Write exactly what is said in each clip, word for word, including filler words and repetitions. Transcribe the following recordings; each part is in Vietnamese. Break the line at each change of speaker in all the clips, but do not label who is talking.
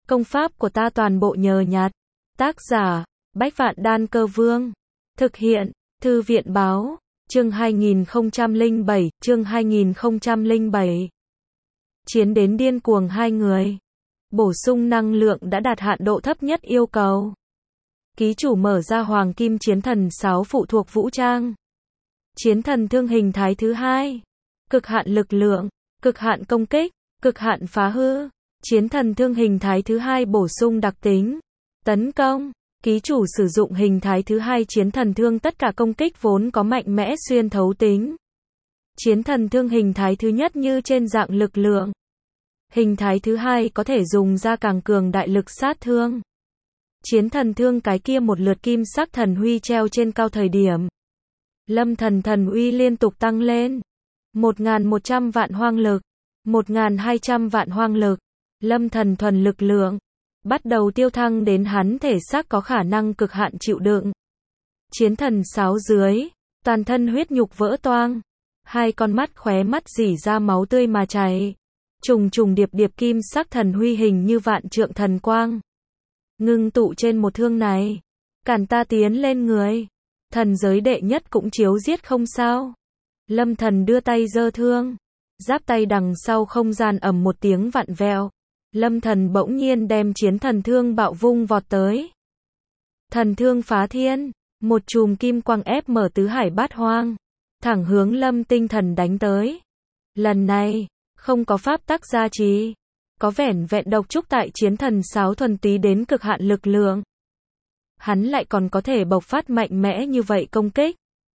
Công pháp của ta toàn bộ nhờ nhặt. Tác giả, Bách Vạn Đan Cơ Vương. Thực hiện, Thư viện báo, chương hai nghìn không trăm lẻ bảy, chương hai nghìn không trăm lẻ bảy. Chiến đến điên cuồng hai người. Bổ sung năng lượng đã đạt hạn độ thấp nhất yêu cầu. Ký chủ mở ra Hoàng Kim Chiến Thần sáu phụ thuộc vũ trang. Chiến thần thương hình thái thứ hai. Cực hạn lực lượng, cực hạn công kích, cực hạn phá hư. Chiến thần thương hình thái thứ hai bổ sung đặc tính. Tấn công. Ký chủ sử dụng hình thái thứ hai chiến thần thương tất cả công kích vốn có mạnh mẽ xuyên thấu tính. Chiến thần thương hình thái thứ nhất như trên dạng lực lượng. Hình thái thứ hai có thể dùng ra càng cường đại lực sát thương. Chiến thần thương cái kia một lượt kim sắc thần huy treo trên cao thời điểm. Lâm thần thần uy liên tục tăng lên. một nghìn một trăm vạn hoang lực. một nghìn hai trăm vạn hoang lực. Lâm thần thuần lực lượng. Bắt đầu tiêu thăng đến hắn thể xác có khả năng cực hạn chịu đựng. Chiến thần sáu dưới. Toàn thân huyết nhục vỡ toang. Hai con mắt khóe mắt rỉ ra máu tươi mà chảy. Trùng trùng điệp điệp kim sắc thần huy hình như vạn trượng thần quang. Ngưng tụ trên một thương này. Cản ta tiến lên người. Thần giới đệ nhất cũng chiếu giết không sao. Lâm thần đưa tay giơ thương. Giáp tay đằng sau không gian ầm một tiếng vặn vẹo. Lâm thần bỗng nhiên đem chiến thần thương bạo vung vọt tới. Thần thương phá thiên. Một chùm kim quang ép mở tứ hải bát hoang. Thẳng hướng Lâm tinh thần đánh tới. Lần này, không có pháp tắc gia trì. Có vẻn vẹn độc trúc tại chiến thần sáu thuần túy đến cực hạn lực lượng. Hắn lại còn có thể bộc phát mạnh mẽ như vậy công kích.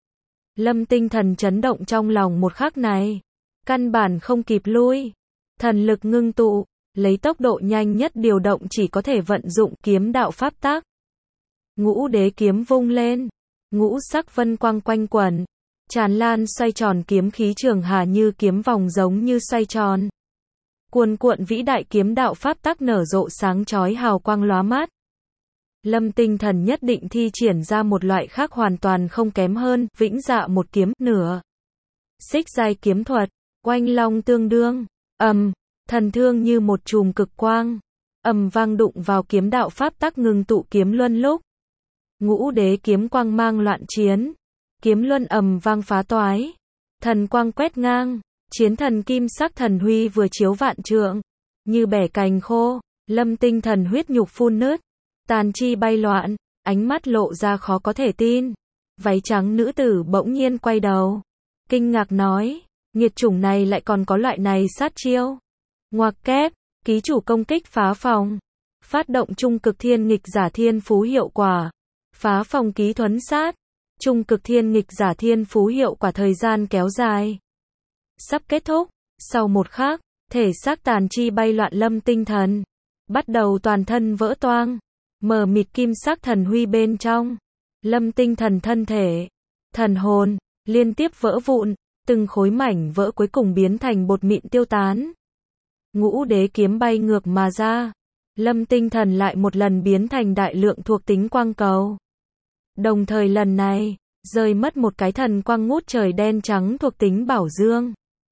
Lâm tinh thần chấn động trong lòng một khắc này. Căn bản không kịp lui. Thần lực ngưng tụ. Lấy tốc độ nhanh nhất điều động chỉ có thể vận dụng kiếm đạo pháp tắc. Ngũ đế kiếm vung lên. Ngũ sắc vân quang quanh quẩn. Tràn lan xoay tròn kiếm khí trường hà như kiếm vòng giống như xoay tròn. Cuồn cuộn vĩ đại kiếm đạo pháp tắc nở rộ sáng chói hào quang lóa mắt. Lâm tinh thần nhất định thi triển ra một loại khác hoàn toàn không kém hơn, vĩnh dạ một kiếm, nửa. Xích giai kiếm thuật, oanh long tương đương, ầm, thần thương như một chùm cực quang, ầm vang đụng vào kiếm đạo pháp tắc ngừng tụ kiếm luân lúc. Ngũ đế kiếm quang mang loạn chiến, kiếm luân ầm vang phá toái, thần quang quét ngang, chiến thần kim sắc thần huy vừa chiếu vạn trượng, như bẻ cành khô, Lâm tinh thần huyết nhục phun nứt. Tàn chi bay loạn, ánh mắt lộ ra khó có thể tin. Váy trắng nữ tử bỗng nhiên quay đầu. Kinh ngạc nói, nghiệt chủng này lại còn có loại này sát chiêu. Ngoặc kép, ký chủ công kích phá phòng. Phát động trung cực thiên nghịch giả thiên phú hiệu quả. Phá phòng ký thuấn sát. Trung cực thiên nghịch giả thiên phú hiệu quả thời gian kéo dài. Sắp kết thúc, sau một khắc, thể xác tàn chi bay loạn Lâm tinh thần. Bắt đầu toàn thân vỡ toang. Mờ mịt kim sắc thần huy bên trong. Lâm tinh thần thân thể, thần hồn, liên tiếp vỡ vụn, từng khối mảnh vỡ cuối cùng biến thành bột mịn tiêu tán. Ngũ đế kiếm bay ngược mà ra. Lâm tinh thần lại một lần biến thành đại lượng thuộc tính quang cầu. Đồng thời lần này, rơi mất một cái thần quang ngút trời đen trắng thuộc tính bảo dương.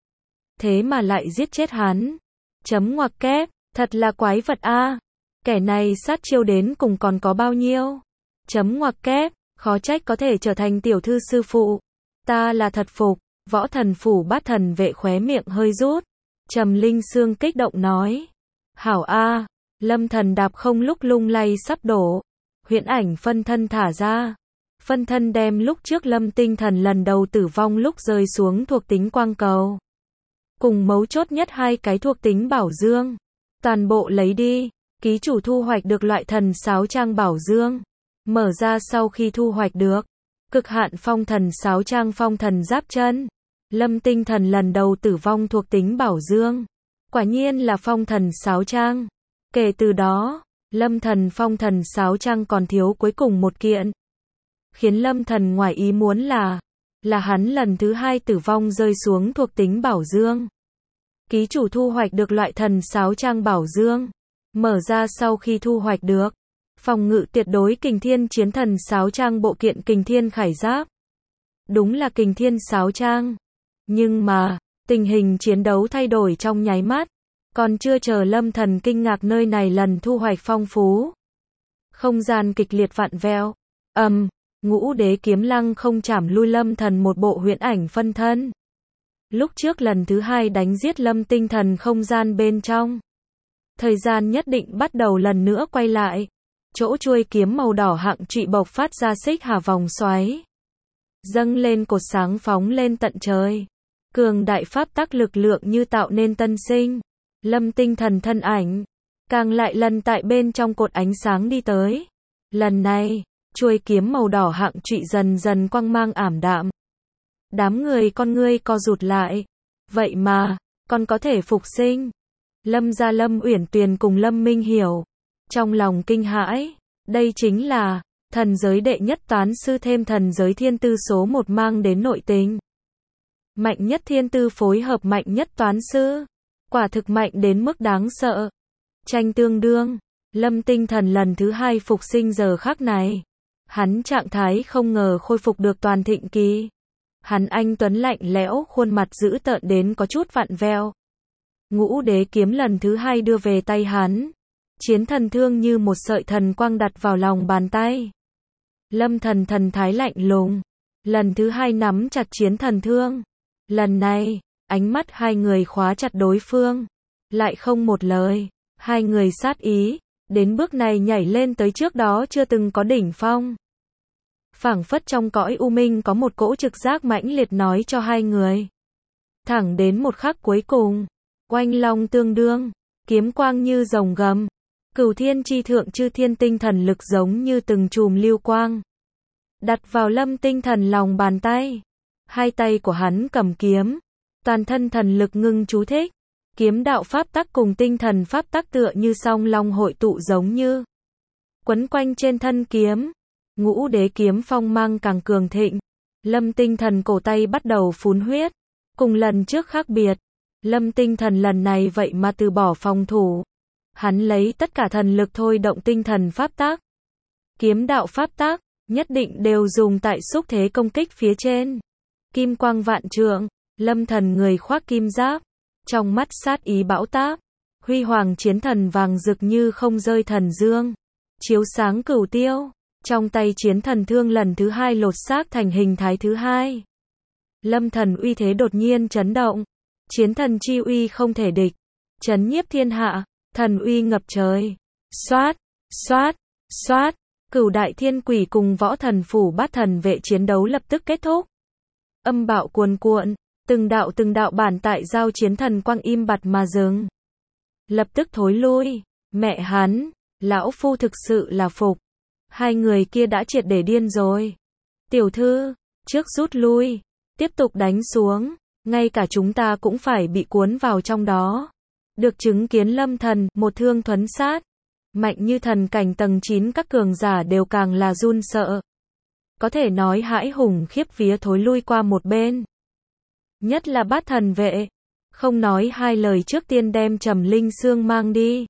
Thế mà lại giết chết hắn. Chấm ngoặc kép, thật là quái vật a. Kẻ này sát chiêu đến cùng còn có bao nhiêu? Chấm ngoặc kép, khó trách có thể trở thành tiểu thư sư phụ. Ta là thật phục. Võ thần phủ bát thần vệ khóe miệng hơi rút. Trầm Linh Sương kích động nói. Hảo a, Lâm thần đạp không lúc lung lay sắp đổ. Huyễn ảnh phân thân thả ra. Phân thân đem lúc trước Lâm tinh thần lần đầu tử vong lúc rơi xuống thuộc tính quang cầu. Cùng mấu chốt nhất hai cái thuộc tính bảo dương. Toàn bộ lấy đi. Ký chủ thu hoạch được loại thần sáo trang bảo dương. Mở ra sau khi thu hoạch được. Cực hạn phong thần sáo trang phong thần giáp chân. Lâm tinh thần lần đầu tử vong thuộc tính bảo dương. Quả nhiên là phong thần sáo trang. Kể từ đó, Lâm thần phong thần sáo trang còn thiếu cuối cùng một kiện. Khiến Lâm thần ngoài ý muốn là, là hắn lần thứ hai tử vong rơi xuống thuộc tính bảo dương. Ký chủ thu hoạch được loại thần sáo trang bảo dương. Mở ra sau khi thu hoạch được. Phòng ngự tuyệt đối kình thiên chiến thần sáo trang bộ kiện kình thiên khải giáp. Đúng là kình thiên sáo trang. Nhưng mà, tình hình chiến đấu thay đổi trong nháy mắt. Còn chưa chờ Lâm Thần kinh ngạc nơi này lần thu hoạch phong phú. Không gian kịch liệt vặn vẹo. Ầm, Ngũ Đế kiếm lăng không chảm lui Lâm Thần một bộ huyễn ảnh phân thân. Lúc trước lần thứ hai đánh giết Lâm Tinh Thần không gian bên trong. Thời gian nhất định bắt đầu lần nữa quay lại. Chỗ chuôi kiếm màu đỏ hạng trụy bộc phát ra xích hà vòng xoáy. Dâng lên cột sáng phóng lên tận trời. Cường đại pháp tắc lực lượng như tạo nên tân sinh. Lâm Tinh Thần thân ảnh. Càng lại lần tại bên trong cột ánh sáng đi tới. Lần này, chuôi kiếm màu đỏ hạng trụy dần dần quang mang ảm đạm. Đám người con ngươi co rụt lại. Vậy mà, còn có thể phục sinh. Lâm gia Lâm Uyển Tuyền cùng Lâm Minh Hiểu. Trong lòng kinh hãi. Đây chính là thần giới đệ nhất toán sư thêm thần giới thiên tư số một mang đến nội tình. Mạnh nhất thiên tư phối hợp mạnh nhất toán sư. Quả thực mạnh đến mức đáng sợ. Tranh tương đương. Lâm Tinh Thần lần thứ hai phục sinh giờ khắc này. Hắn trạng thái không ngờ khôi phục được toàn thịnh kỳ. Hắn anh tuấn lạnh lẽo, khuôn mặt dữ tợn đến có chút vặn vẹo. Ngũ Đế kiếm lần thứ hai đưa về tay hắn. Chiến thần thương như một sợi thần quang đặt vào lòng bàn tay. Lâm Thần thần thái lạnh lùng. Lần thứ hai nắm chặt chiến thần thương. Lần này, ánh mắt hai người khóa chặt đối phương. Lại không một lời. Hai người sát ý. Đến bước này nhảy lên tới trước đó chưa từng có đỉnh phong. Phảng phất trong cõi u minh có một cỗ trực giác mãnh liệt nói cho hai người. Thẳng đến một khắc cuối cùng. Oanh long tương đương. Kiếm quang như rồng gầm. Cửu thiên chi thượng chư thiên tinh thần lực giống như từng chùm lưu quang. Đặt vào Lâm Tinh Thần lòng bàn tay. Hai tay của hắn cầm kiếm. Toàn thân thần lực ngưng chú thích. Kiếm đạo pháp tắc cùng tinh thần pháp tắc tựa như song long hội tụ giống như. Quấn quanh trên thân kiếm. Ngũ Đế kiếm phong mang càng cường thịnh. Lâm Tinh Thần cổ tay bắt đầu phun huyết. Cùng lần trước khác biệt. Lâm Tinh Thần lần này vậy mà từ bỏ phòng thủ. Hắn lấy tất cả thần lực thôi động tinh thần pháp tắc. Kiếm đạo pháp tắc, nhất định đều dùng tại xúc thế công kích phía trên. Kim quang vạn trượng, Lâm Thần người khoác kim giáp. Trong mắt sát ý bão táp. Huy hoàng chiến thần vàng rực như không rơi thần dương. Chiếu sáng cửu tiêu. Trong tay chiến thần thương lần thứ hai lột xác thành hình thái thứ hai. Lâm Thần uy thế đột nhiên chấn động. Chiến thần chi uy không thể địch. Chấn nhiếp thiên hạ. Thần uy ngập trời. Xoát, xoát, xoát. Cửu đại thiên quỷ cùng võ thần phủ bát thần vệ chiến đấu lập tức kết thúc. Âm bạo cuồn cuộn. Từng đạo từng đạo bản tại giao chiến thần quang im bặt mà dừng. Lập tức thối lui. Mẹ hắn. Lão phu thực sự là phục. Hai người kia đã triệt để điên rồi. Tiểu thư. Trước rút lui. Tiếp tục đánh xuống. Ngay cả chúng ta cũng phải bị cuốn vào trong đó. Được chứng kiến Lâm Thần, một thương thuấn sát. Mạnh như thần cảnh tầng chín các cường giả đều càng là run sợ. Có thể nói hãi hùng khiếp vía thối lui qua một bên. Nhất là bát thần vệ. Không nói hai lời trước tiên đem Trầm Linh Xương mang đi.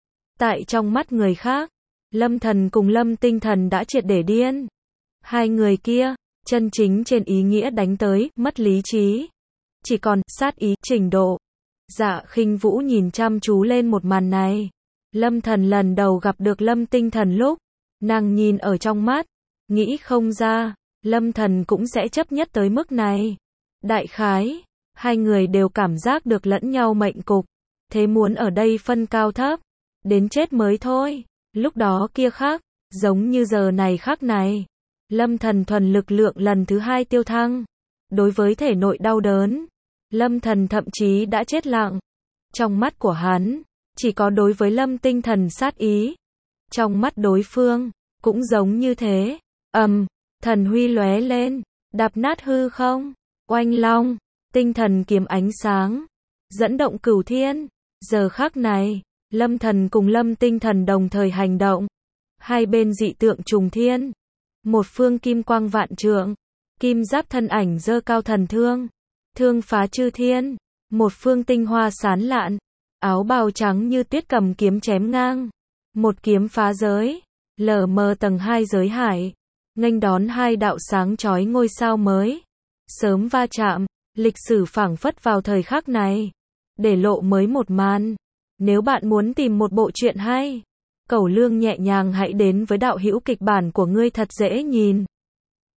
Tại trong mắt người khác, Lâm Thần cùng Lâm Tinh Thần đã triệt để điên. Hai người kia, chân chính trên ý nghĩa đánh tới, mất lý trí. Chỉ còn, sát ý, trình độ. Dạ Khinh Vũ nhìn chăm chú lên một màn này. Lâm Thần lần đầu gặp được Lâm Tinh Thần lúc, nàng nhìn ở trong mắt, nghĩ không ra, Lâm Thần cũng sẽ chấp nhất tới mức này. Đại khái, hai người đều cảm giác được lẫn nhau mệnh cục, thế muốn ở đây phân cao thấp, đến chết mới thôi. Lúc đó kia khác, giống như giờ này khác này. Lâm Thần thuần lực lượng lần thứ hai tiêu thăng. Đối với thể nội đau đớn, Lâm Thần thậm chí đã chết lặng. Trong mắt của hắn, chỉ có đối với Lâm Tinh Thần sát ý. Trong mắt đối phương, cũng giống như thế. Ầm, um, thần huy lóe lên, đạp nát hư không. Oanh long, tinh thần kiếm ánh sáng, dẫn động cửu thiên. Giờ khắc này, Lâm Thần cùng Lâm Tinh Thần đồng thời hành động. Hai bên dị tượng trùng thiên. Một phương kim quang vạn trượng, kim giáp thân ảnh giơ cao thần thương, thương phá chư thiên. Một phương tinh hoa sán lạn, áo bào trắng như tuyết cầm kiếm chém ngang. Một kiếm phá giới, lờ mờ tầng hai giới hải, nghênh đón hai đạo sáng chói ngôi sao mới. Sớm va chạm, lịch sử phảng phất vào thời khắc này, để lộ mới một màn. Nếu bạn muốn tìm một bộ truyện hay, cẩu lương nhẹ nhàng hãy đến với đạo hữu kịch bản của ngươi thật dễ nhìn.